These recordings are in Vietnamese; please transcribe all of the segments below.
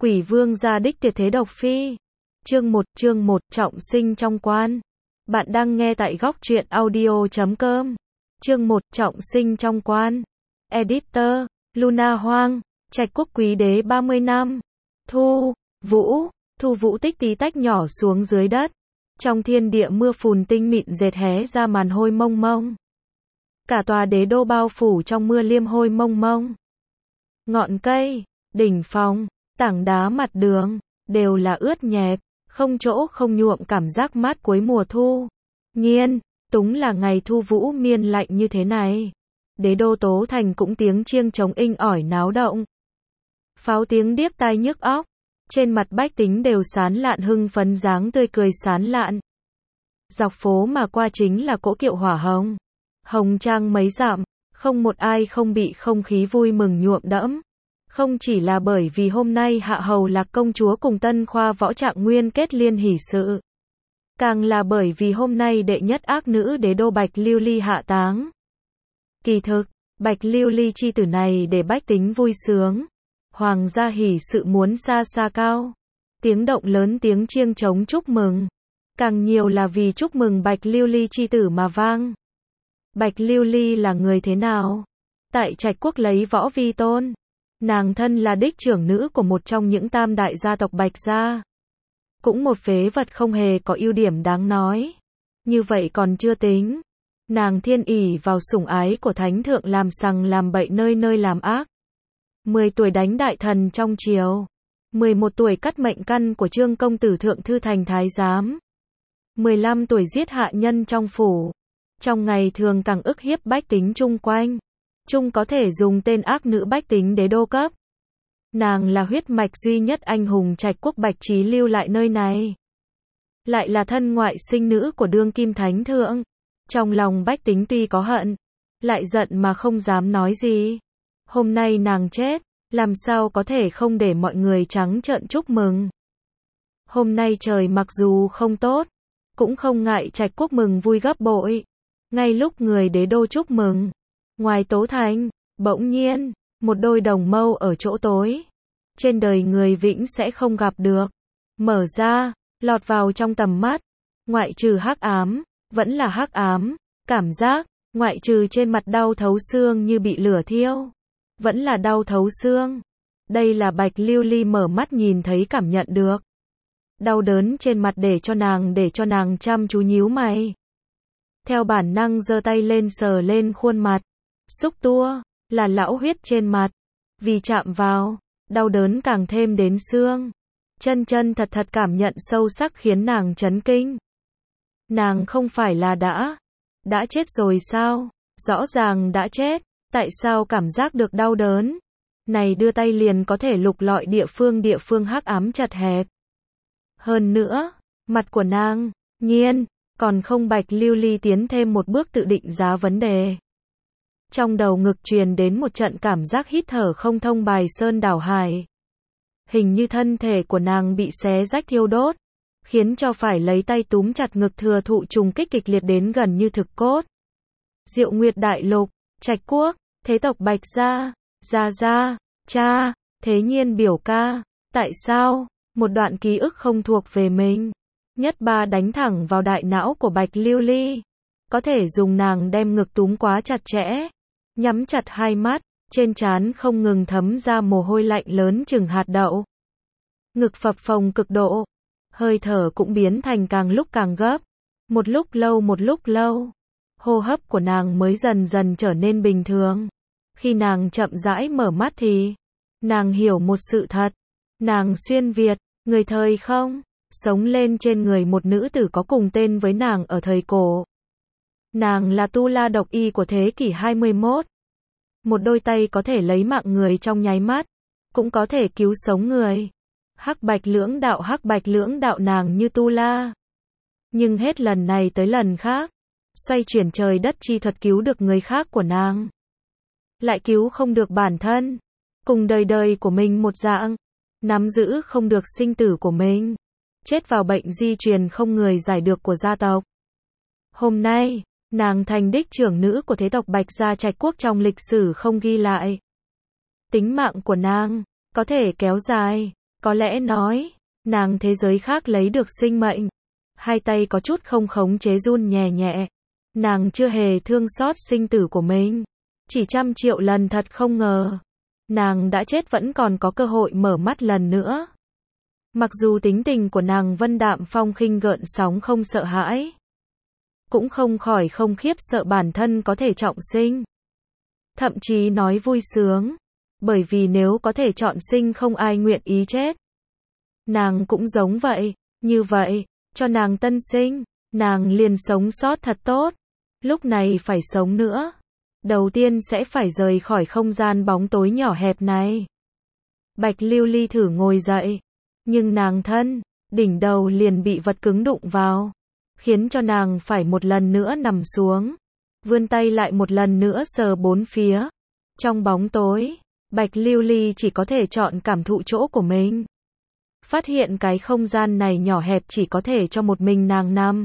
Quỷ vương gia đích tuyệt thế độc phi. Chương 1, trọng sinh trong quan. Bạn đang nghe tại góc truyện audio.com. Chương 1, trọng sinh trong quan. Editor, Luna Hoang, Trạch Quốc Quý Đế 30 năm. Thu Vũ tích tí tách nhỏ xuống dưới đất. Trong thiên địa mưa phùn tinh mịn dệt hé ra màn hôi mông mông. Cả tòa đế đô bao phủ trong mưa liêm hôi mông mông. Ngọn cây, đỉnh phòng, tảng đá mặt đường, đều là ướt nhẹp, không chỗ không nhuộm cảm giác mát cuối mùa thu. Nhiên, túng là ngày thu vũ miên lạnh như thế này. Đế đô Tố Thành cũng tiếng chiêng trống inh ỏi náo động. Pháo tiếng điếc tai nhức óc. Trên mặt bách tính đều sán lạn hưng phấn dáng tươi cười sán lạn. Dọc phố mà qua chính là cỗ kiệu hỏa hồng. Hồng trang mấy dặm, không một ai không bị không khí vui mừng nhuộm đẫm. Không chỉ là bởi vì hôm nay Hạ Hầu Lạc công chúa cùng Tân Khoa Võ Trạng Nguyên kết liên hỷ sự. Càng là bởi vì hôm nay đệ nhất ác nữ đế đô Bạch Lưu Ly hạ táng. Kỳ thực, Bạch Lưu Ly chi tử này để bách tính vui sướng. Hoàng gia hỷ sự muốn xa xa cao. Tiếng động lớn tiếng chiêng trống chúc mừng. Càng nhiều là vì chúc mừng Bạch Lưu Ly chi tử mà vang. Bạch Lưu Ly là người thế nào? Tại Trạch Quốc lấy võ vi tôn. Nàng thân là đích trưởng nữ của một trong những tam đại gia tộc Bạch gia. Cũng một phế vật không hề có ưu điểm đáng nói. Như vậy còn chưa tính. Nàng thiên ỷ vào sủng ái của thánh thượng làm sằng làm bậy nơi nơi làm ác. 10 tuổi đánh đại thần trong triều. 11 tuổi cắt mệnh căn của Trương công tử thượng thư thành thái giám. 15 tuổi giết hạ nhân trong phủ. Trong ngày thường càng ức hiếp bách tính chung quanh. Chung có thể dùng tên ác nữ bách tính đế đô cấp. Nàng là huyết mạch duy nhất anh hùng Trạch Quốc Bạch Trí lưu lại nơi này. Lại là thân ngoại sinh nữ của đương kim thánh thượng. Trong lòng bách tính tuy có hận, lại giận mà không dám nói gì. Hôm nay nàng chết, làm sao có thể không để mọi người trắng trợn chúc mừng. Hôm nay trời mặc dù không tốt, cũng không ngại Trạch Quốc mừng vui gấp bội. Ngay lúc người đế đô chúc mừng, ngoài Tố Thành, bỗng nhiên, một đôi đồng mâu ở chỗ tối. Trên đời người vĩnh sẽ không gặp được. Mở ra, lọt vào trong tầm mắt. Ngoại trừ hắc ám, vẫn là hắc ám. Cảm giác, ngoại trừ trên mặt đau thấu xương như bị lửa thiêu. Vẫn là đau thấu xương. Đây là Bạch Lưu Ly mở mắt nhìn thấy cảm nhận được. Đau đớn trên mặt để cho nàng chăm chú nhíu mày. Theo bản năng giơ tay lên sờ lên khuôn mặt. Xúc tua, là lão huyết trên mặt. Vì chạm vào, đau đớn càng thêm đến xương. Chân thật cảm nhận sâu sắc khiến nàng chấn kinh. Nàng không phải là đã chết rồi sao? Rõ ràng đã chết, tại sao cảm giác được đau đớn? Này đưa tay liền có thể lục lọi địa phương hắc ám chật hẹp. Hơn nữa, mặt của nàng, nhiên, còn không Bạch Lưu Ly tiến thêm một bước tự định giá vấn đề. Trong đầu ngực truyền đến một trận cảm giác hít thở không thông bài sơn đảo hải. Hình như thân thể của nàng bị xé rách thiêu đốt, khiến cho phải lấy tay túm chặt ngực thừa thụ trùng kích kịch liệt đến gần như thực cốt. Diệu Nguyệt Đại Lục, Trạch Quốc, thế tộc Bạch gia, gia, cha, thế nhiên biểu ca, tại sao, một đoạn ký ức không thuộc về mình. Nhất ba đánh thẳng vào đại não của Bạch Lưu Ly. Có thể dùng nàng đem ngực túm quá chặt chẽ. Nhắm chặt hai mắt, trên trán không ngừng thấm ra mồ hôi lạnh lớn chừng hạt đậu. Ngực phập phồng cực độ. Hơi thở cũng biến thành càng lúc càng gấp. Một lúc lâu. Hô hấp của nàng mới dần dần trở nên bình thường. Khi nàng chậm rãi mở mắt thì nàng hiểu một sự thật. Nàng xuyên Việt, người thời không, sống lên trên người một nữ tử có cùng tên với nàng ở thời cổ. Nàng là tu la độc y của thế kỷ 21. Một đôi tay có thể lấy mạng người trong nháy mắt, cũng có thể cứu sống người. Hắc bạch lưỡng đạo nàng như tu la. Nhưng hết lần này tới lần khác, xoay chuyển trời đất chi thuật cứu được người khác của nàng. Lại cứu không được bản thân, cùng đời của mình một dạng, nắm giữ không được sinh tử của mình, chết vào bệnh di truyền không người giải được của gia tộc. Hôm nay, nàng thành đích trưởng nữ của thế tộc Bạch gia Trạch Quốc trong lịch sử không ghi lại. Tính mạng của nàng có thể kéo dài, Có lẽ nói, nàng thế giới khác lấy được sinh mệnh. Hai tay có chút không khống chế run nhẹ nhẹ. Nàng chưa hề thương xót sinh tử của mình. Chỉ 100 triệu lần thật không ngờ. Nàng đã chết vẫn còn có cơ hội mở mắt lần nữa. Mặc dù tính tình của nàng vân đạm phong khinh gợn sóng không sợ hãi. Cũng không khỏi không khiếp sợ bản thân có thể trọng sinh. Thậm chí nói vui sướng. Bởi vì nếu có thể chọn sinh không ai nguyện ý chết. Nàng cũng giống vậy. Như vậy, cho nàng tân sinh, nàng liền sống sót thật tốt. Lúc này phải sống nữa. Đầu tiên sẽ phải rời khỏi không gian bóng tối nhỏ hẹp này. Bạch Lưu Ly thử ngồi dậy. Nhưng nàng thân, đỉnh đầu liền bị vật cứng đụng vào. Khiến cho nàng phải một lần nữa nằm xuống. Vươn tay lại một lần nữa sờ bốn phía. Trong bóng tối, Bạch Lưu Ly chỉ có thể chọn cảm thụ chỗ của mình. Phát hiện cái không gian này nhỏ hẹp chỉ có thể cho một mình nàng nằm.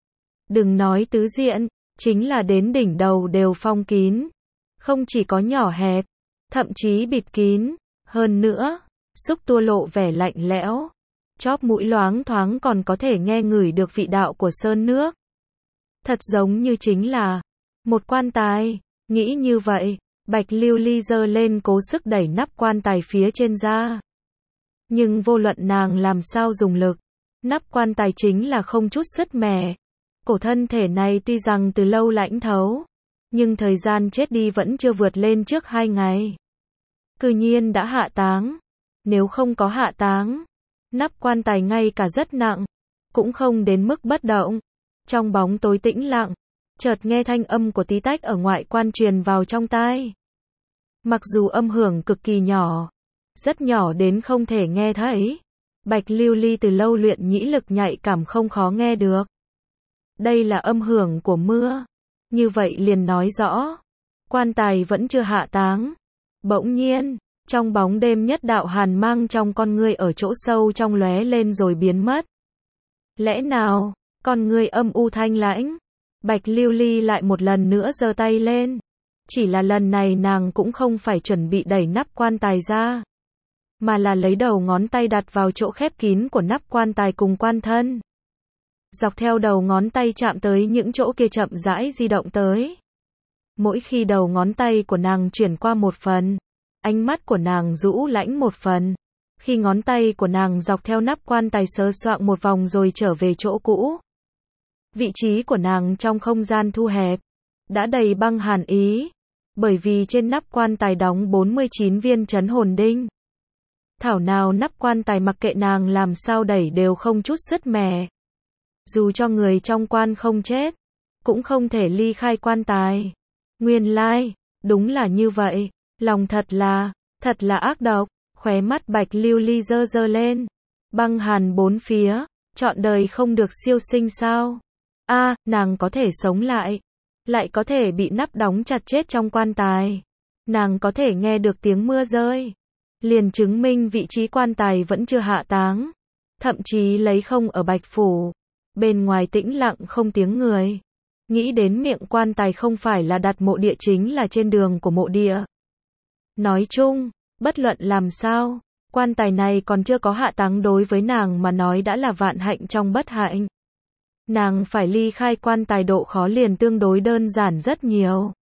Đừng nói tứ diện, chính là đến đỉnh đầu đều phong kín. Không chỉ có nhỏ hẹp, thậm chí bịt kín. Hơn nữa, xúc tua lộ vẻ lạnh lẽo. Chóp mũi loáng thoáng còn có thể nghe ngửi được vị đạo của sơn nước. Thật giống như chính là một quan tài. Nghĩ như vậy, Bạch Lưu Ly giơ lên cố sức đẩy nắp quan tài phía trên ra. Nhưng vô luận nàng làm sao dùng lực, nắp quan tài chính là không chút sứt mẻ. Cổ thân thể này tuy rằng từ lâu lãnh thấu, nhưng thời gian chết đi vẫn chưa vượt lên trước 2 ngày. Cư nhiên đã hạ táng. Nếu không có hạ táng, nắp quan tài ngay cả rất nặng, cũng không đến mức bất động. Trong bóng tối tĩnh lặng, chợt nghe thanh âm của tí tách ở ngoại quan truyền vào trong tai. Mặc dù âm hưởng cực kỳ nhỏ, rất nhỏ đến không thể nghe thấy. Bạch Lưu Ly từ lâu luyện nhĩ lực nhạy cảm không khó nghe được. Đây là âm hưởng của mưa. Như vậy liền nói rõ, quan tài vẫn chưa hạ táng. Bỗng nhiên, trong bóng đêm nhất đạo hàn mang trong con ngươi ở chỗ sâu trong lóe lên rồi biến mất. Lẽ nào, con ngươi âm u thanh lãnh? Bạch Lưu Ly lại một lần nữa giơ tay lên. Chỉ là lần này nàng cũng không phải chuẩn bị đẩy nắp quan tài ra, mà là lấy đầu ngón tay đặt vào chỗ khép kín của nắp quan tài cùng quan thân. Dọc theo đầu ngón tay chạm tới những chỗ kia chậm rãi di động tới. Mỗi khi đầu ngón tay của nàng chuyển qua một phần, ánh mắt của nàng rũ lãnh một phần. Khi ngón tay của nàng dọc theo nắp quan tài sờ soạng một vòng rồi trở về chỗ cũ. Vị trí của nàng trong không gian thu hẹp, đã đầy băng hàn ý, bởi vì trên nắp quan tài đóng 49 viên trấn hồn đinh. Thảo nào nắp quan tài mặc kệ nàng làm sao đẩy đều không chút sứt mẻ. Dù cho người trong quan không chết, cũng không thể ly khai quan tài. Nguyên lai, đúng là như vậy, lòng thật là ác độc. Khóe mắt Bạch Lưu Ly giơ giơ lên. Băng hàn bốn phía, trọn đời không được siêu sinh sao? Nàng có thể sống lại, lại có thể bị nắp đóng chặt chết trong quan tài. Nàng có thể nghe được tiếng mưa rơi, liền chứng minh vị trí quan tài vẫn chưa hạ táng. Thậm chí lấy không ở Bạch Phủ, bên ngoài tĩnh lặng không tiếng người. Nghĩ đến miệng quan tài không phải là đặt mộ địa chính là trên đường của mộ địa. Nói chung, bất luận làm sao, quan tài này còn chưa có hạ táng đối với nàng mà nói đã là vạn hạnh trong bất hạnh. Nàng phải ly khai quan tài độ khó liền tương đối đơn giản rất nhiều.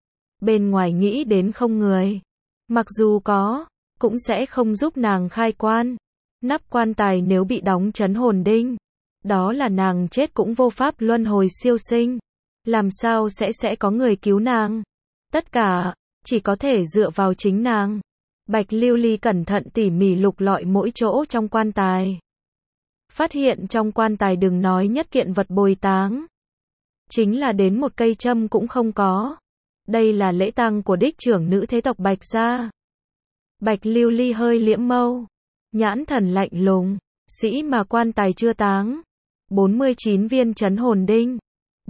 Bên ngoài nghĩ đến không người, mặc dù có, cũng sẽ không giúp nàng khai quan. Nắp quan tài nếu bị đóng trấn hồn đinh, đó là nàng chết cũng vô pháp luân hồi siêu sinh. Làm sao sẽ có người cứu nàng? Tất cả, chỉ có thể dựa vào chính nàng. Bạch Lưu Ly cẩn thận tỉ mỉ lục lọi mỗi chỗ trong quan tài. Phát hiện trong quan tài đừng nói nhất kiện vật bồi táng, chính là đến một cây châm cũng không có. Đây là lễ tang của đích trưởng nữ thế tộc Bạch gia. Bạch Lưu Ly hơi liễm mâu, nhãn thần lạnh lùng, sĩ mà quan tài chưa táng. 49 viên trấn hồn đinh.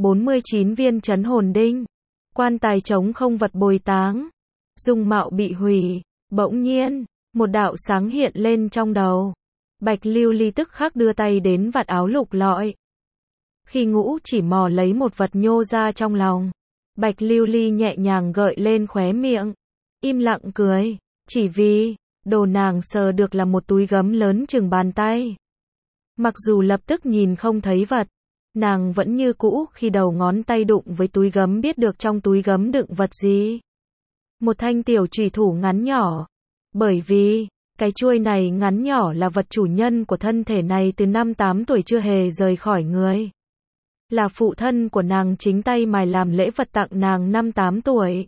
49 viên trấn hồn đinh. Quan tài trống không vật bồi táng. Dung mạo bị hủy. Bỗng nhiên, một đạo sáng hiện lên trong đầu. Bạch Lưu Ly tức khắc đưa tay đến vạt áo lục lọi. Khi Ngũ Chỉ mò lấy một vật nhô ra trong lòng, Bạch Lưu Ly nhẹ nhàng gợi lên khóe miệng, im lặng cười, chỉ vì đồ nàng sờ được là một túi gấm lớn chừng bàn tay. Mặc dù lập tức nhìn không thấy vật, nàng vẫn như cũ khi đầu ngón tay đụng với túi gấm biết được trong túi gấm đựng vật gì. Một thanh tiểu chùy thủ ngắn nhỏ. Bởi vì, cái chuôi này ngắn nhỏ là vật chủ nhân của thân thể này từ năm 8 tuổi chưa hề rời khỏi người. Là phụ thân của nàng chính tay mài làm lễ vật tặng nàng năm 8 tuổi.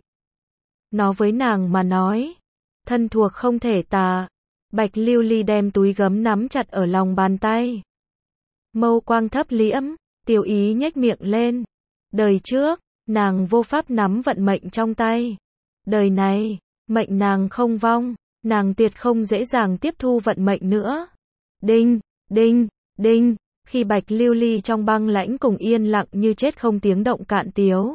Nó với nàng mà nói, thân thuộc không thể tả. Bạch Lưu Ly đem túi gấm nắm chặt ở lòng bàn tay. Mâu quang thấp liễm, Tiêu Ý nhếch miệng lên. Đời trước, nàng vô pháp nắm vận mệnh trong tay. Đời này, mệnh nàng không vong, nàng tuyệt không dễ dàng tiếp thu vận mệnh nữa. Đinh, đinh, đinh, khi Bạch Lưu Ly trong băng lãnh cùng yên lặng như chết không tiếng động cạn tiếu.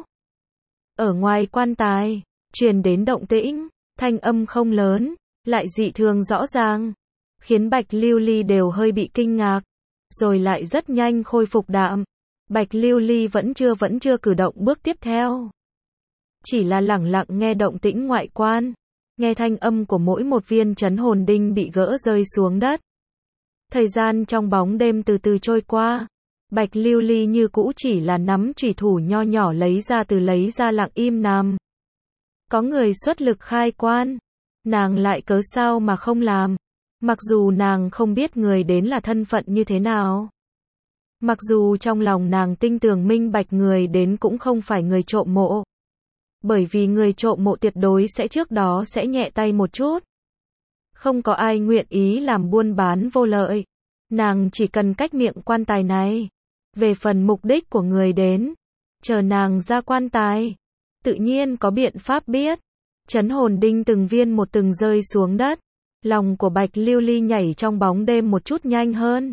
Ở ngoài quan tài, truyền đến động tĩnh, thanh âm không lớn, lại dị thường rõ ràng, khiến Bạch Lưu Ly đều hơi bị kinh ngạc, rồi lại rất nhanh khôi phục đạm. Bạch Lưu Ly vẫn chưa cử động bước tiếp theo. Chỉ là lẳng lặng nghe động tĩnh ngoại quan, nghe thanh âm của mỗi một viên trấn hồn đinh bị gỡ rơi xuống đất. Thời gian trong bóng đêm từ từ trôi qua, Bạch Lưu Ly như cũ chỉ là nắm chùy thủ nho nhỏ lấy ra lặng im nằm. Có người xuất lực khai quan, nàng lại cớ sao mà không làm, mặc dù nàng không biết người đến là thân phận như thế nào. Mặc dù trong lòng nàng tinh tường minh bạch người đến cũng không phải người trộm mộ. Bởi vì người trộm mộ tuyệt đối sẽ trước đó sẽ nhẹ tay một chút. Không có ai nguyện ý làm buôn bán vô lợi. Nàng chỉ cần cách miệng quan tài này. Về phần mục đích của người đến, chờ nàng ra quan tài, tự nhiên có biện pháp biết. Trấn hồn đinh từng viên một từng rơi xuống đất. Lòng của Bạch Lưu Ly nhảy trong bóng đêm một chút nhanh hơn.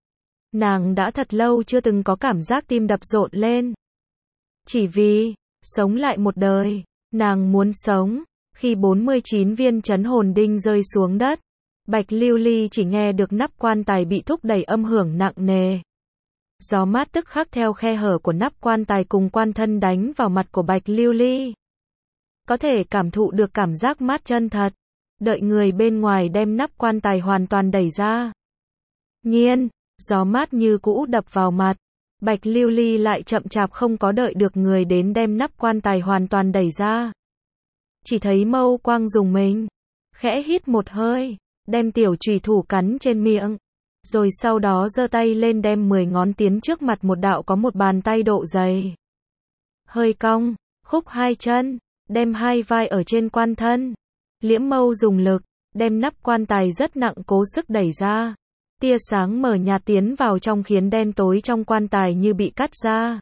Nàng đã thật lâu chưa từng có cảm giác tim đập rộn lên. Chỉ vì sống lại một đời, nàng muốn sống. Khi 49 viên trấn hồn đinh rơi xuống đất, Bạch Lưu Ly chỉ nghe được nắp quan tài bị thúc đẩy âm hưởng nặng nề. Gió mát tức khắc theo khe hở của nắp quan tài cùng quan thân đánh vào mặt của Bạch Lưu Ly. Có thể cảm thụ được cảm giác mát chân thật. Đợi người bên ngoài đem nắp quan tài hoàn toàn đẩy ra. Nhiên, gió mát như cũ đập vào mặt. Bạch Lưu Ly lại chậm chạp không có đợi được người đến đem nắp quan tài hoàn toàn đẩy ra. Chỉ thấy mâu quang dùng mình, khẽ hít một hơi, đem tiểu chùy thủ cắn trên miệng. Rồi sau đó giơ tay lên đem 10 ngón tiến trước mặt một đạo có một bàn tay độ dày. Hơi cong, khúc hai chân, đem hai vai ở trên quan thân. Liễm mâu dùng lực, đem nắp quan tài rất nặng cố sức đẩy ra. Tia sáng mờ nhạt tiến vào trong khiến đen tối trong quan tài như bị cắt ra.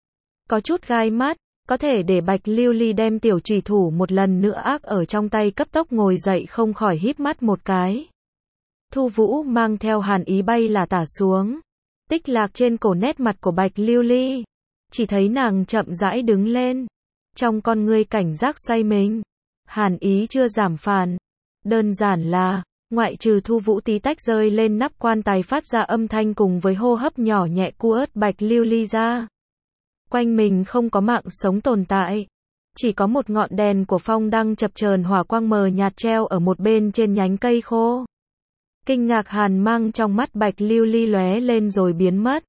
Có chút gai mắt, có thể để Bạch Lưu Ly đem tiểu chùy thủ một lần nữa ác ở trong tay cấp tốc ngồi dậy không khỏi híp mắt một cái. Thu Vũ mang theo hàn ý bay là tả xuống. Tích lạc trên cổ nét mặt của Bạch Lưu Ly. Chỉ thấy nàng chậm rãi đứng lên. Trong con ngươi cảnh giác xoay mình. Hàn ý chưa giảm phàn. Đơn giản là, ngoại trừ Thu Vũ tí tách rơi lên nắp quan tài phát ra âm thanh cùng với hô hấp nhỏ nhẹ cua ớt Bạch Lưu Ly ra. Quanh mình không có mạng sống tồn tại. Chỉ có một ngọn đèn của phong đăng chập chờn hỏa quang mờ nhạt treo ở một bên trên nhánh cây khô. Kinh ngạc hàn mang trong mắt Bạch Lưu Ly lóe lên rồi biến mất.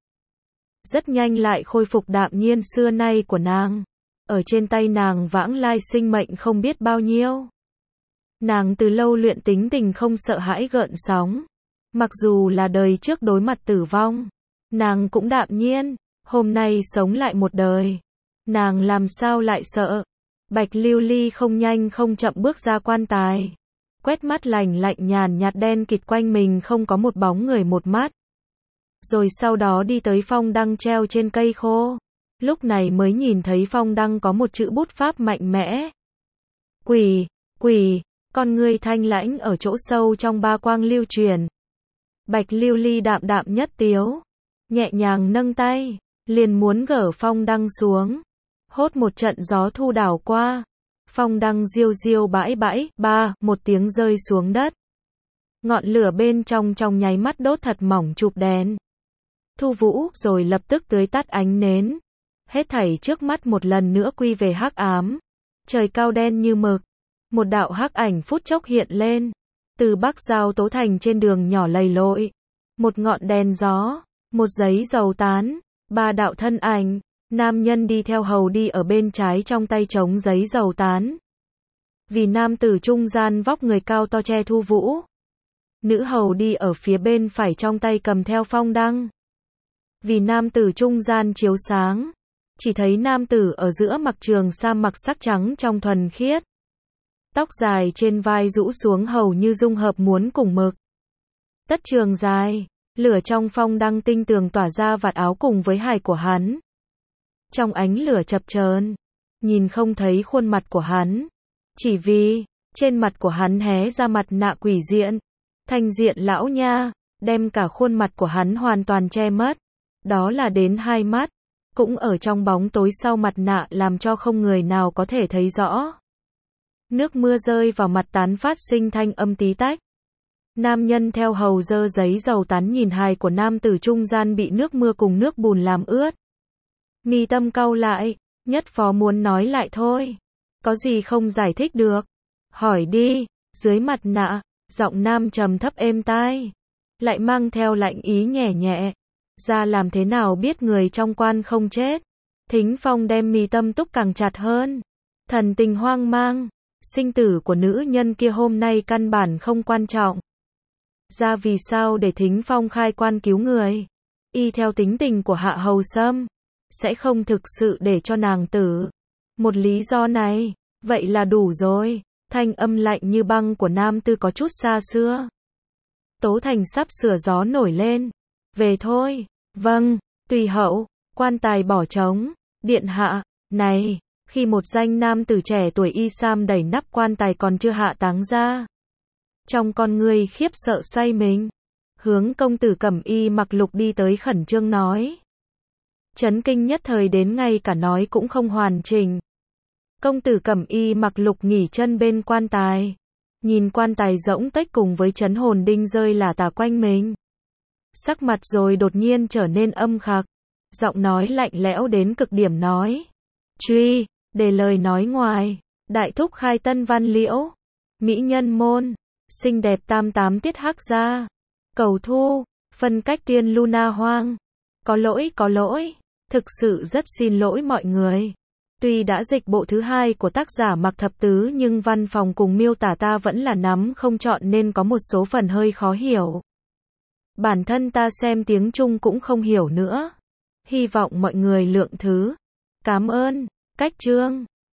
Rất nhanh lại khôi phục đạm nhiên xưa nay của nàng. Ở trên tay nàng vãng lai sinh mệnh không biết bao nhiêu. Nàng từ lâu luyện tính tình không sợ hãi gợn sóng. Mặc dù là đời trước đối mặt tử vong, nàng cũng đạm nhiên. Hôm nay sống lại một đời, nàng làm sao lại sợ. Bạch Lưu Ly không nhanh không chậm bước ra quan tài. Quét mắt lạnh lạnh nhàn nhạt đen kịt quanh mình không có một bóng người một mắt. Rồi sau đó đi tới phong đăng treo trên cây khô. Lúc này mới nhìn thấy phong đăng có một chữ bút pháp mạnh mẽ. Quỷ, quỷ, con ngươi thanh lãnh ở chỗ sâu trong ba quang lưu truyền. Bạch Lưu Ly đạm đạm nhất tiếu, nhẹ nhàng nâng tay, liền muốn gỡ phong đăng xuống. Hốt một trận gió thu đảo qua. Phong đăng diêu diêu bãi bãi, một tiếng rơi xuống đất. Ngọn lửa bên trong nháy mắt đốt thật mỏng chụp đèn. Thu Vũ rồi lập tức tưới tắt ánh nến. Hết thảy trước mắt một lần nữa quy về hắc ám. Trời cao đen như mực. Một đạo hắc ảnh phút chốc hiện lên. Từ Bắc giao Tố Thành trên đường nhỏ lầy lội. Một ngọn đèn gió, một giấy dầu tán, ba đạo thân ảnh, nam nhân đi theo hầu đi ở bên trái trong tay chống giấy dầu tán. Vì nam tử trung gian vóc người cao to che thu vũ. Nữ hầu đi ở phía bên phải trong tay cầm theo phong đăng. Vì nam tử trung gian chiếu sáng, chỉ thấy nam tử ở giữa mặc trường sam mặc sắc trắng trong thuần khiết. Tóc dài trên vai rũ xuống hầu như dung hợp muốn cùng mực. Tất trường dài, lửa trong phong đăng tinh tường tỏa ra vạt áo cùng với hài của hắn. Trong ánh lửa chập chờn, nhìn không thấy khuôn mặt của hắn, chỉ vì trên mặt của hắn hé ra mặt nạ quỷ diện, thanh diện lão nha, đem cả khuôn mặt của hắn hoàn toàn che mất. Đó là đến hai mắt, cũng ở trong bóng tối sau mặt nạ làm cho không người nào có thể thấy rõ. Nước mưa rơi vào mặt tán phát sinh thanh âm tí tách. Nam nhân theo hầu dơ giấy dầu tán nhìn hài của nam tử trung gian bị nước mưa cùng nước bùn làm ướt. Mi tâm cau lại, nhất phó muốn nói lại thôi. Có gì không giải thích được? Hỏi đi, dưới mặt nạ, giọng nam trầm thấp êm tai. Lại mang theo lạnh ý nhẹ nhẹ. Ra làm thế nào biết người trong quan không chết? Thính Phong đem mi tâm túc càng chặt hơn. Thần tình hoang mang. Sinh tử của nữ nhân kia hôm nay căn bản không quan trọng. Ra vì sao để Thính Phong khai quan cứu người? Y theo tính tình của Hạ Hầu Sâm, sẽ không thực sự để cho nàng tử. Một lý do này, vậy là đủ rồi. Thanh âm lạnh như băng của nam tư có chút xa xưa. Tố Thành sắp sửa gió nổi lên. Về thôi. Vâng, tùy hậu. Quan tài bỏ trống. Điện hạ, này. Khi một danh nam tử trẻ tuổi y sam đẩy nắp quan tài còn chưa hạ táng ra. Trong con người khiếp sợ xoay mình. Hướng công tử cẩm y mặc lục đi tới khẩn trương nói. Chấn kinh nhất thời đến ngay cả nói cũng không hoàn chỉnh. Công tử cẩm y mặc lục nghỉ chân bên quan tài. Nhìn quan tài rỗng tuếch cùng với chấn hồn đinh rơi lả tả quanh mình. Sắc mặt rồi đột nhiên trở nên âm khặc. Giọng nói lạnh lẽo đến cực điểm nói. Truy, để lời nói ngoài. Đại thúc khai tân văn liễu. Mỹ nhân môn. Xinh đẹp tam tám tiết hắc gia. Cầu thu. Phân cách tiên Luna hoang. Có lỗi. Thực sự rất xin lỗi mọi người. Tuy đã dịch bộ thứ hai của tác giả Mạc Thập Tứ nhưng văn phòng cùng miêu tả ta vẫn là nắm không trọn nên có một số phần hơi khó hiểu. Bản thân ta xem tiếng Trung cũng không hiểu nữa. Hy vọng mọi người lượng thứ. Cảm ơn. Cách chương.